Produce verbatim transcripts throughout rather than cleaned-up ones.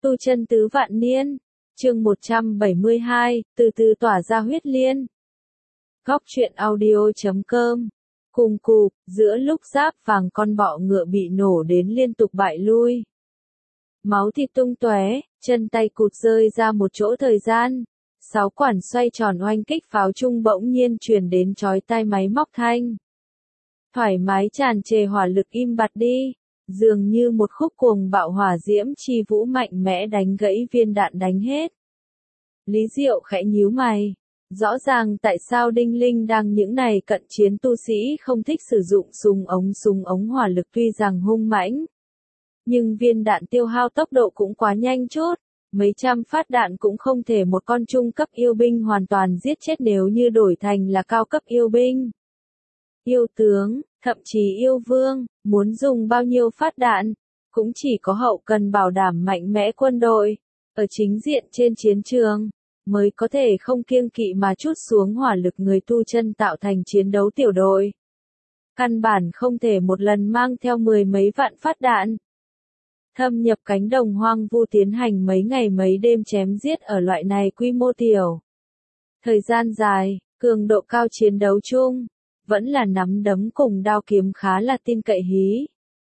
Tu chân tứ vạn niên, chương một trăm bảy mươi hai, từ từ tỏa ra huyết liên. Góc truyện audio.com. Cùng cụp, giữa lúc giáp vàng con bọ ngựa bị nổ đến liên tục bại lui. Máu thịt tung tóe, chân tay cụt rơi ra một chỗ thời gian. Sáu quản xoay tròn oanh kích pháo trung bỗng nhiên truyền đến chói tai máy móc thanh. Thoải mái tràn trề hỏa lực im bặt đi. Dường như một khúc cuồng bạo hỏa diễm chi vũ mạnh mẽ đánh gãy viên đạn đánh hết. Lý Diệu khẽ nhíu mày. Rõ ràng tại sao Đinh Linh đang những này cận chiến tu sĩ không thích sử dụng súng ống súng ống hỏa lực tuy rằng hung mãnh. Nhưng viên đạn tiêu hao tốc độ cũng quá nhanh chút. Mấy trăm phát đạn cũng không thể một con trung cấp yêu binh hoàn toàn giết chết nếu như đổi thành là cao cấp yêu binh. Yêu tướng, thậm chí yêu vương, muốn dùng bao nhiêu phát đạn, cũng chỉ có hậu cần bảo đảm mạnh mẽ quân đội, ở chính diện trên chiến trường, mới có thể không kiêng kỵ mà trút xuống hỏa lực người tu chân tạo thành chiến đấu tiểu đội. Căn bản không thể một lần mang theo mười mấy vạn phát đạn. Thâm nhập cánh đồng hoang vu tiến hành mấy ngày mấy đêm chém giết ở loại này quy mô tiểu. Thời gian dài, cường độ cao chiến đấu chung. Vẫn là nắm đấm cùng đao kiếm khá là tin cậy hí.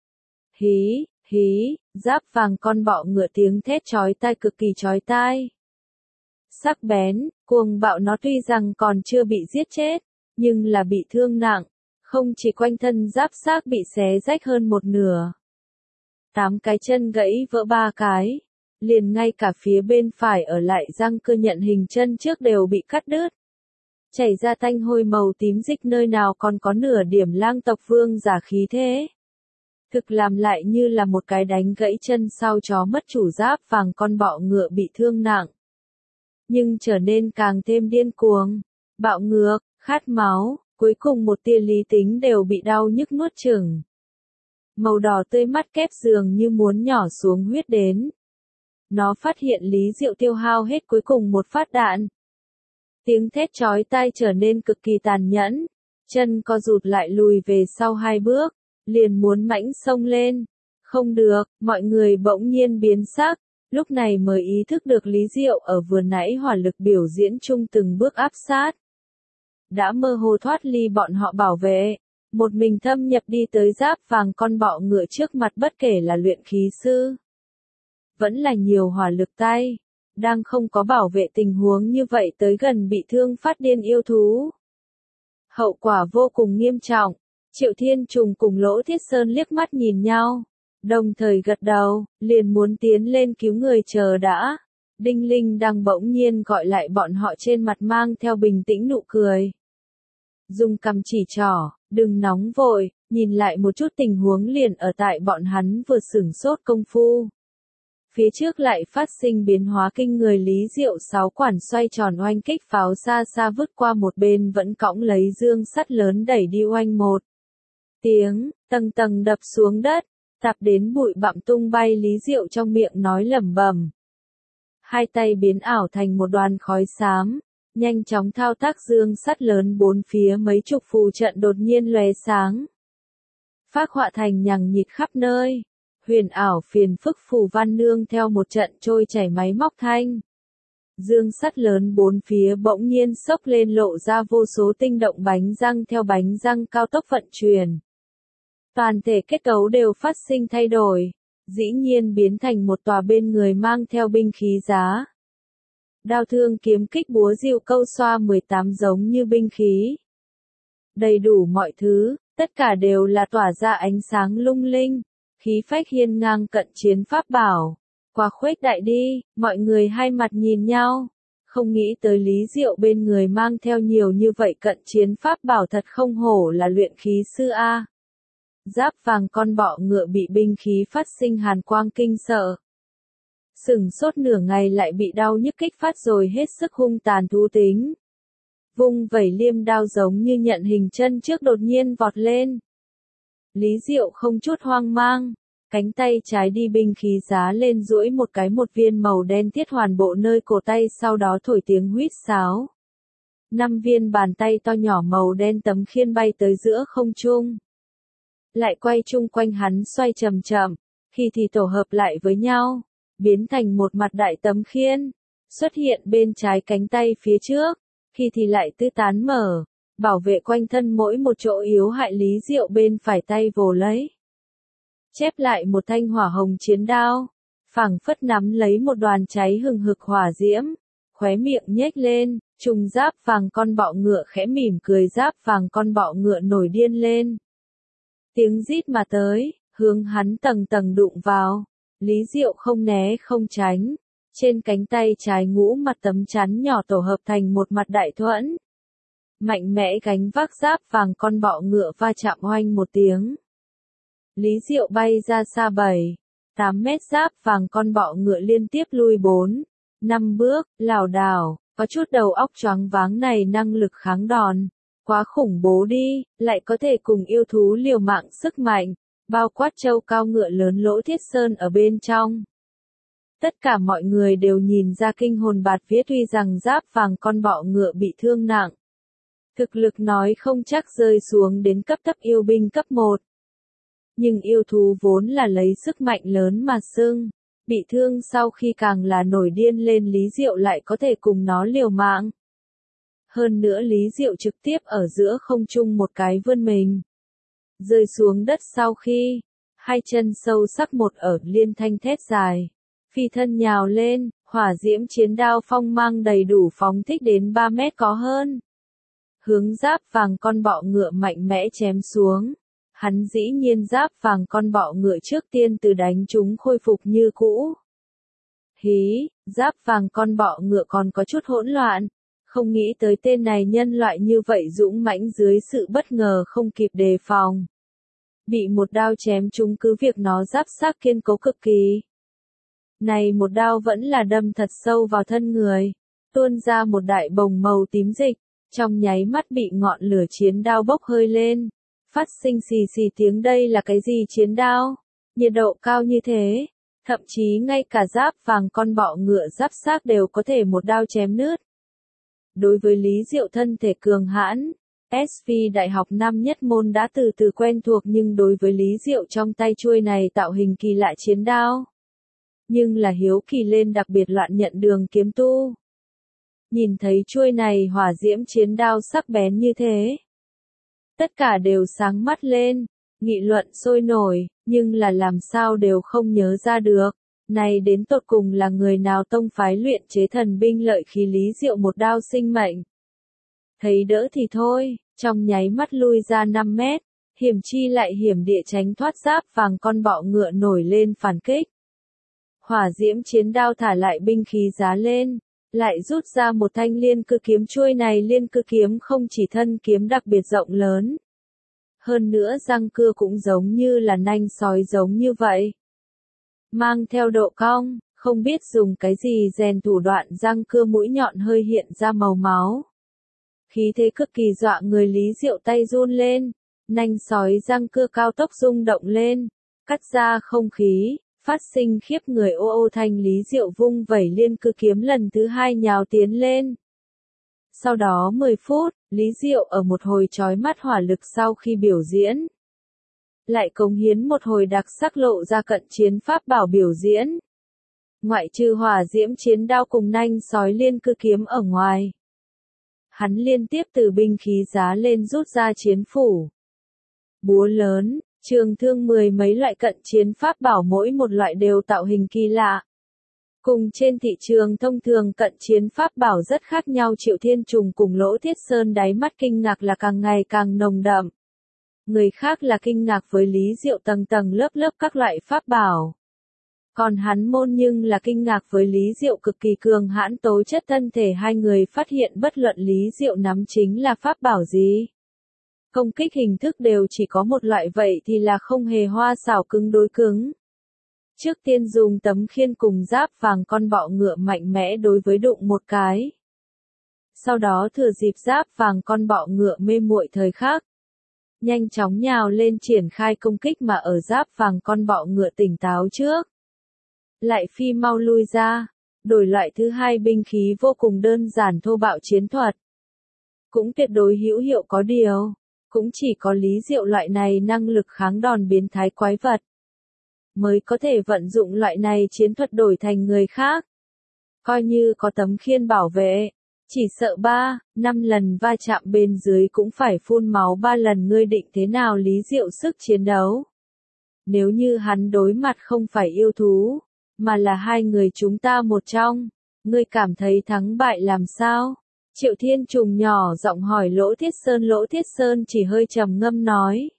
Hí, hí, giáp vàng con bọ ngựa tiếng thét chói tai cực kỳ chói tai. Sắc bén, cuồng bạo nó tuy rằng còn chưa bị giết chết, nhưng là bị thương nặng, không chỉ quanh thân giáp xác bị xé rách hơn một nửa. Tám cái chân gãy vỡ ba cái, liền ngay cả phía bên phải ở lại răng cơ nhận hình chân trước đều bị cắt đứt. Chảy ra tanh hôi màu tím dịch nơi nào còn có nửa điểm lang tộc vương giả khí thế. Thực làm lại như là một cái đánh gãy chân sau chó mất chủ giáp vàng con bọ ngựa bị thương nặng. Nhưng trở nên càng thêm điên cuồng, bạo ngược, khát máu, cuối cùng một tia lý tính đều bị đau nhức nuốt chửng. Màu đỏ tươi mắt kép dường như muốn nhỏ xuống huyết đến. Nó phát hiện Lý Diệu tiêu hao hết cuối cùng một phát đạn. Tiếng thét chói tai trở nên cực kỳ tàn nhẫn, chân co rụt lại lùi về sau hai bước, liền muốn mãnh xông lên. Không được, mọi người bỗng nhiên biến sắc, lúc này mới ý thức được Lý Diệu ở vừa nãy hỏa lực biểu diễn chung từng bước áp sát. Đã mơ hồ thoát ly bọn họ bảo vệ, một mình thâm nhập đi tới giáp vàng con bọ ngựa trước mặt bất kể là luyện khí sư. Vẫn là nhiều hỏa lực tay. Đang không có bảo vệ tình huống như vậy tới gần bị thương phát điên yêu thú. Hậu quả vô cùng nghiêm trọng, Triệu Thiên Trùng cùng Lỗ Thiết Sơn liếc mắt nhìn nhau, đồng thời gật đầu, liền muốn tiến lên cứu người chờ đã. Đinh Linh đang bỗng nhiên gọi lại bọn họ trên mặt mang theo bình tĩnh nụ cười. Dùng cằm chỉ trỏ, đừng nóng vội, nhìn lại một chút tình huống liền ở tại bọn hắn vừa sửng sốt công phu. Phía trước lại phát sinh biến hóa kinh người Lý Diệu sáu quản xoay tròn oanh kích pháo xa xa vứt qua một bên vẫn cõng lấy dương sắt lớn đẩy đi oanh một. Tiếng, tầng tầng đập xuống đất, tạp đến bụi bặm tung bay Lý Diệu trong miệng nói lẩm bẩm. Hai tay biến ảo thành một đoàn khói xám, nhanh chóng thao tác dương sắt lớn bốn phía mấy chục phù trận đột nhiên lóe sáng. Phác họa thành nhằng nhịt khắp nơi. Huyền ảo phiền phức phù văn nương theo một trận trôi chảy máy móc thanh. Dương sắt lớn bốn phía bỗng nhiên xốc lên lộ ra vô số tinh động bánh răng theo bánh răng cao tốc vận chuyển. Toàn thể kết cấu đều phát sinh thay đổi, dĩ nhiên biến thành một tòa bên người mang theo binh khí giá. Đao thương kiếm kích búa diêu câu xoa mười tám giống như binh khí. Đầy đủ mọi thứ, tất cả đều là tỏa ra ánh sáng lung linh. Khí phách hiên ngang cận chiến pháp bảo, quá khuếch đại đi, mọi người hai mặt nhìn nhau, không nghĩ tới Lý Diệu bên người mang theo nhiều như vậy cận chiến pháp bảo thật không hổ là luyện khí sư A. Giáp vàng con bọ ngựa bị binh khí phát sinh hàn quang kinh sợ. Sửng sốt nửa ngày lại bị đau nhức kích phát rồi hết sức hung tàn thú tính. Vung vẩy liêm đao giống như nhận hình chân trước đột nhiên vọt lên. Lý Diệu không chút hoang mang, cánh tay trái đi binh khí giá lên duỗi một cái một viên màu đen thiết hoàn bộ nơi cổ tay sau đó thổi tiếng huýt sáo. Năm viên bàn tay to nhỏ màu đen tấm khiên bay tới giữa không trung. Lại quay chung quanh hắn xoay chậm chậm, khi thì tổ hợp lại với nhau, biến thành một mặt đại tấm khiên, xuất hiện bên trái cánh tay phía trước, khi thì lại tứ tán mở, bảo vệ quanh thân mỗi một chỗ yếu hại Lý Diệu bên phải tay vồ lấy. Chép lại một thanh hỏa hồng chiến đao, phảng phất nắm lấy một đoàn cháy hừng hực hỏa diễm, khóe miệng nhếch lên, trùng giáp vàng con bọ ngựa khẽ mỉm cười, giáp vàng con bọ ngựa nổi điên lên. Tiếng rít mà tới, hướng hắn tầng tầng đụng vào, Lý Diệu không né không tránh, trên cánh tay trái ngũ mặt tấm chắn nhỏ tổ hợp thành một mặt đại thuẫn. Mạnh mẽ gánh vác giáp vàng con bọ ngựa va chạm oanh một tiếng. Lý Diệu bay ra xa bảy, tám mét, giáp vàng con bọ ngựa liên tiếp lui bốn, năm bước, lảo đảo, có chút đầu óc choáng váng, này năng lực kháng đòn, quá khủng bố đi, lại có thể cùng yêu thú liều mạng sức mạnh, bao quát trâu cao ngựa lớn Lỗ Thiết Sơn ở bên trong. Tất cả mọi người đều nhìn ra kinh hồn bạt vía, tuy rằng giáp vàng con bọ ngựa bị thương nặng. Thực lực nói không chắc rơi xuống đến cấp thấp yêu binh cấp một. Nhưng yêu thú vốn là lấy sức mạnh lớn mà xưng, bị thương sau khi càng là nổi điên lên, Lý Diệu lại có thể cùng nó liều mạng. Hơn nữa Lý Diệu trực tiếp ở giữa không trung một cái vươn mình, rơi xuống đất sau khi, hai chân sâu sắc một ở liên thanh thét dài, phi thân nhào lên, hỏa diễm chiến đao phong mang đầy đủ phóng thích đến ba mét có hơn. Hướng giáp vàng con bọ ngựa mạnh mẽ chém xuống. Hắn dĩ nhiên giáp vàng con bọ ngựa trước tiên từ đánh chúng khôi phục như cũ. Hí, giáp vàng con bọ ngựa còn có chút hỗn loạn, không nghĩ tới tên này nhân loại như vậy dũng mãnh, dưới sự bất ngờ không kịp đề phòng. Bị một đao chém trúng, cứ việc nó giáp xác kiên cố cực kỳ. Này một đao vẫn là đâm thật sâu vào thân người, tuôn ra một đại bồng màu tím dịch, trong nháy mắt bị ngọn lửa chiến đao bốc hơi lên. Phát sinh xì xì tiếng, đây là cái gì chiến đao? Nhiệt độ cao như thế, thậm chí ngay cả giáp vàng con bọ ngựa giáp xác đều có thể một đao chém nứt. Đối với Lý Diệu thân thể cường hãn, ét vê Đại học năm nhất môn đã từ từ quen thuộc, nhưng đối với Lý Diệu trong tay chuôi này tạo hình kỳ lạ chiến đao, nhưng là hiếu kỳ lên, đặc biệt loạn nhận đường kiếm tu. Nhìn thấy chuôi này hỏa diễm chiến đao sắc bén như thế, tất cả đều sáng mắt lên, nghị luận sôi nổi, nhưng là làm sao đều không nhớ ra được, này đến tột cùng là người nào tông phái luyện chế thần binh lợi khí Lý Diệu một đao sinh mệnh. Thấy đỡ thì thôi, trong nháy mắt lui ra năm mét, hiểm chi lại hiểm địa tránh thoát giáp vàng con bọ ngựa nổi lên phản kích. Hỏa diễm chiến đao thả lại binh khí giá lên, lại rút ra một thanh liên cư kiếm, chuôi này liên cư kiếm không chỉ thân kiếm đặc biệt rộng lớn, hơn nữa răng cưa cũng giống như là nanh sói giống như vậy. Mang theo độ cong, không biết dùng cái gì rèn thủ đoạn, răng cưa mũi nhọn hơi hiện ra màu máu. Khí thế cực kỳ dọa người, Lý Diệu tay run lên, nanh sói răng cưa cao tốc rung động lên, cắt ra không khí, phát sinh khiếp người ô ô thanh. Lý Diệu vung vẩy liên cư kiếm lần thứ hai nhào tiến lên. Sau đó mười phút, Lý Diệu ở một hồi chói mắt hỏa lực sau khi biểu diễn, lại cống hiến một hồi đặc sắc lộ ra cận chiến pháp bảo biểu diễn. Ngoại trừ hỏa diễm chiến đao cùng nanh sói liên cư kiếm ở ngoài, hắn liên tiếp từ binh khí giá lên rút ra chiến phủ, búa lớn, trường thương, mười mấy loại cận chiến pháp bảo, mỗi một loại đều tạo hình kỳ lạ. Cùng trên thị trường thông thường cận chiến pháp bảo rất khác nhau, Triệu Thiên Trùng cùng Lỗ Thiết Sơn đáy mắt kinh ngạc là càng ngày càng nồng đậm. Người khác là kinh ngạc với Lý Diệu tầng tầng lớp lớp các loại pháp bảo. Còn hắn môn nhưng là kinh ngạc với Lý Diệu cực kỳ cường hãn tố chất thân thể. Hai người phát hiện bất luận Lý Diệu nắm chính là pháp bảo gì, công kích hình thức đều chỉ có một loại, vậy thì là không hề hoa xảo cứng đối cứng. Trước tiên dùng tấm khiên cùng giáp vàng con bọ ngựa mạnh mẽ đối với đụng một cái. Sau đó thừa dịp giáp vàng con bọ ngựa mê muội thời khắc, nhanh chóng nhào lên triển khai công kích, mà ở giáp vàng con bọ ngựa tỉnh táo trước, lại phi mau lui ra, đổi loại thứ hai binh khí vô cùng đơn giản thô bạo chiến thuật. Cũng tuyệt đối hữu hiệu, có điều, cũng chỉ có Lý Diệu loại này năng lực kháng đòn biến thái quái vật mới có thể vận dụng loại này chiến thuật đổi thành người khác. Coi như có tấm khiên bảo vệ, chỉ sợ ba, năm lần va chạm bên dưới cũng phải phun máu ba lần, ngươi định thế nào Lý Diệu sức chiến đấu. Nếu như hắn đối mặt không phải yêu thú, mà là hai người chúng ta một trong, ngươi cảm thấy thắng bại làm sao? Triệu Thiên Trùng nhỏ giọng hỏi Lỗ Thiết Sơn. Lỗ Thiết Sơn chỉ hơi trầm ngâm nói.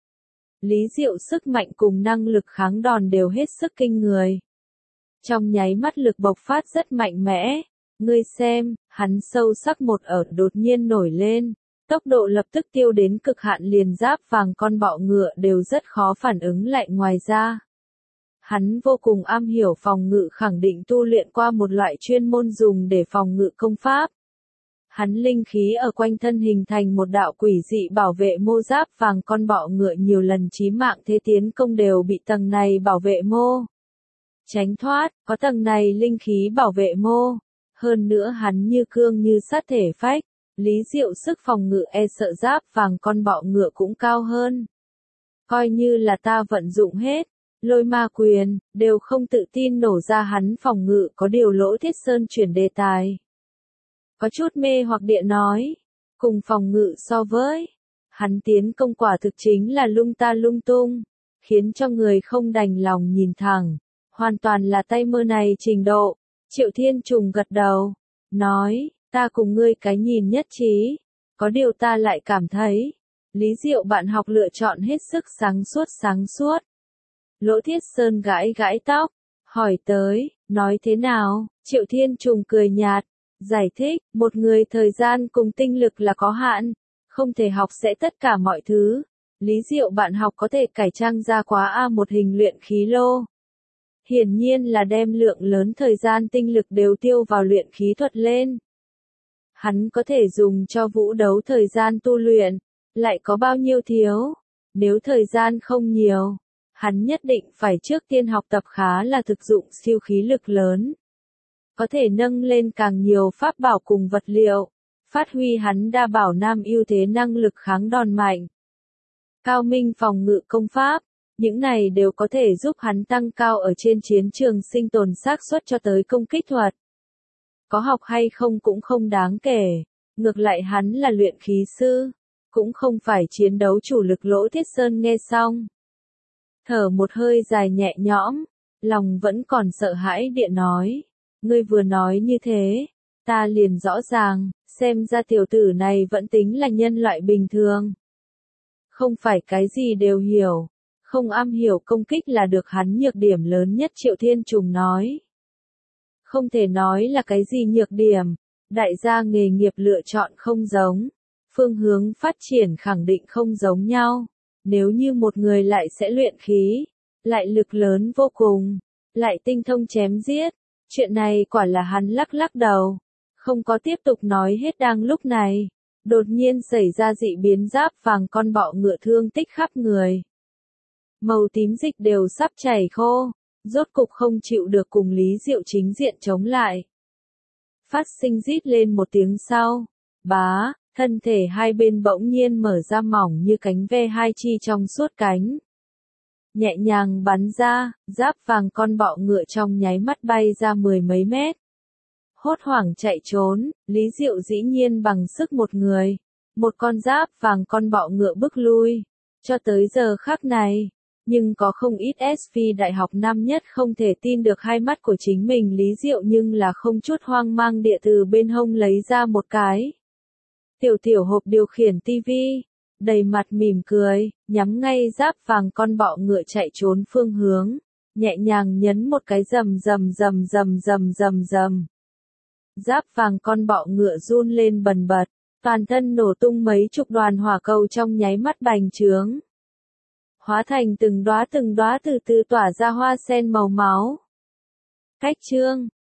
Lý Diệu sức mạnh cùng năng lực kháng đòn đều hết sức kinh người. Trong nháy mắt lực bộc phát rất mạnh mẽ. Ngươi xem, hắn sâu sắc một ở đột nhiên nổi lên. Tốc độ lập tức tiêu đến cực hạn, liền giáp vàng con bọ ngựa đều rất khó phản ứng lại. Ngoài ra, hắn vô cùng am hiểu phòng ngự, khẳng định tu luyện qua một loại chuyên môn dùng để phòng ngự công pháp. Hắn linh khí ở quanh thân hình thành một đạo quỷ dị bảo vệ mô, giáp vàng con bọ ngựa nhiều lần chí mạng thế tiến công đều bị tầng này bảo vệ mô tránh thoát, có tầng này linh khí bảo vệ mô. Hơn nữa hắn như cương như sắt thể phách, Lý Diệu sức phòng ngự e sợ giáp vàng con bọ ngựa cũng cao hơn. Coi như là ta vận dụng hết Lôi Ma Quyền, đều không tự tin nổ ra hắn phòng ngự. Có điều Lỗ Thiết Sơn chuyển đề tài, có chút mê hoặc địa nói, cùng phòng ngự so với, hắn tiến công quả thực chính là lung ta lung tung, khiến cho người không đành lòng nhìn thẳng, hoàn toàn là tay mơ này trình độ. Triệu Thiên Trùng gật đầu, nói, ta cùng ngươi cái nhìn nhất trí, có điều ta lại cảm thấy, Lý Diệu bạn học lựa chọn hết sức sáng suốt sáng suốt. Lỗ Thiết Sơn gãi gãi tóc, hỏi tới, nói thế nào? Triệu Thiên Trùng cười nhạt, giải thích, một người thời gian cùng tinh lực là có hạn, không thể học sẽ tất cả mọi thứ. Lý Diệu bạn học có thể cải trang ra quá A một hình luyện khí lô. Hiển nhiên là đem lượng lớn thời gian tinh lực đều tiêu vào luyện khí thuật lên. Hắn có thể dùng cho vũ đấu thời gian tu luyện, lại có bao nhiêu thiếu. Nếu thời gian không nhiều, hắn nhất định phải trước tiên học tập khá là thực dụng siêu khí lực lớn. Có thể nâng lên càng nhiều pháp bảo cùng vật liệu, phát huy hắn đa bảo nam ưu thế, năng lực kháng đòn mạnh, cao minh phòng ngự công pháp, những này đều có thể giúp hắn tăng cao ở trên chiến trường sinh tồn xác suất cho tới công kích thuật. Có học hay không cũng không đáng kể, ngược lại hắn là luyện khí sư, cũng không phải chiến đấu chủ lực. Lỗ Thiết Sơn nghe xong, thở một hơi dài nhẹ nhõm, lòng vẫn còn sợ hãi địa nói. Ngươi vừa nói như thế, ta liền rõ ràng, xem ra tiểu tử này vẫn tính là nhân loại bình thường. Không phải cái gì đều hiểu, không am hiểu công kích là được hắn nhược điểm lớn nhất. Triệu Thiên Trùng nói. Không thể nói là cái gì nhược điểm, đại gia nghề nghiệp lựa chọn không giống, phương hướng phát triển khẳng định không giống nhau. Nếu như một người lại sẽ luyện khí, lại lực lớn vô cùng, lại tinh thông chém giết, chuyện này quả là hắn lắc lắc đầu, không có tiếp tục nói hết. Đang lúc này, đột nhiên xảy ra dị biến, giáp vàng con bọ ngựa thương tích khắp người. Màu tím dịch đều sắp chảy khô, rốt cục không chịu được cùng Lý Diệu chính diện chống lại. Phát sinh rít lên một tiếng sau, bá, thân thể hai bên bỗng nhiên mở ra mỏng như cánh ve hai chi trong suốt cánh. Nhẹ nhàng bắn ra, giáp vàng con bọ ngựa trong nháy mắt bay ra mười mấy mét. Hốt hoảng chạy trốn, Lý Diệu dĩ nhiên bằng sức một người, một con giáp vàng con bọ ngựa bức lui. Cho tới giờ khắc này, nhưng có không ít ét vê đại học năm nhất không thể tin được hai mắt của chính mình. Lý Diệu nhưng là không chút hoang mang địa từ bên hông lấy ra một cái tiểu tiểu hộp điều khiển tivi, đầy mặt mỉm cười, nhắm ngay giáp vàng con bọ ngựa chạy trốn phương hướng, nhẹ nhàng nhấn một cái, rầm rầm rầm rầm rầm rầm rầm. Giáp vàng con bọ ngựa run lên bần bật, toàn thân nổ tung mấy chục đoàn hỏa cầu trong nháy mắt bành trướng, hóa thành từng đóa từng đóa từ từ tỏa ra hoa sen màu máu. Cách chương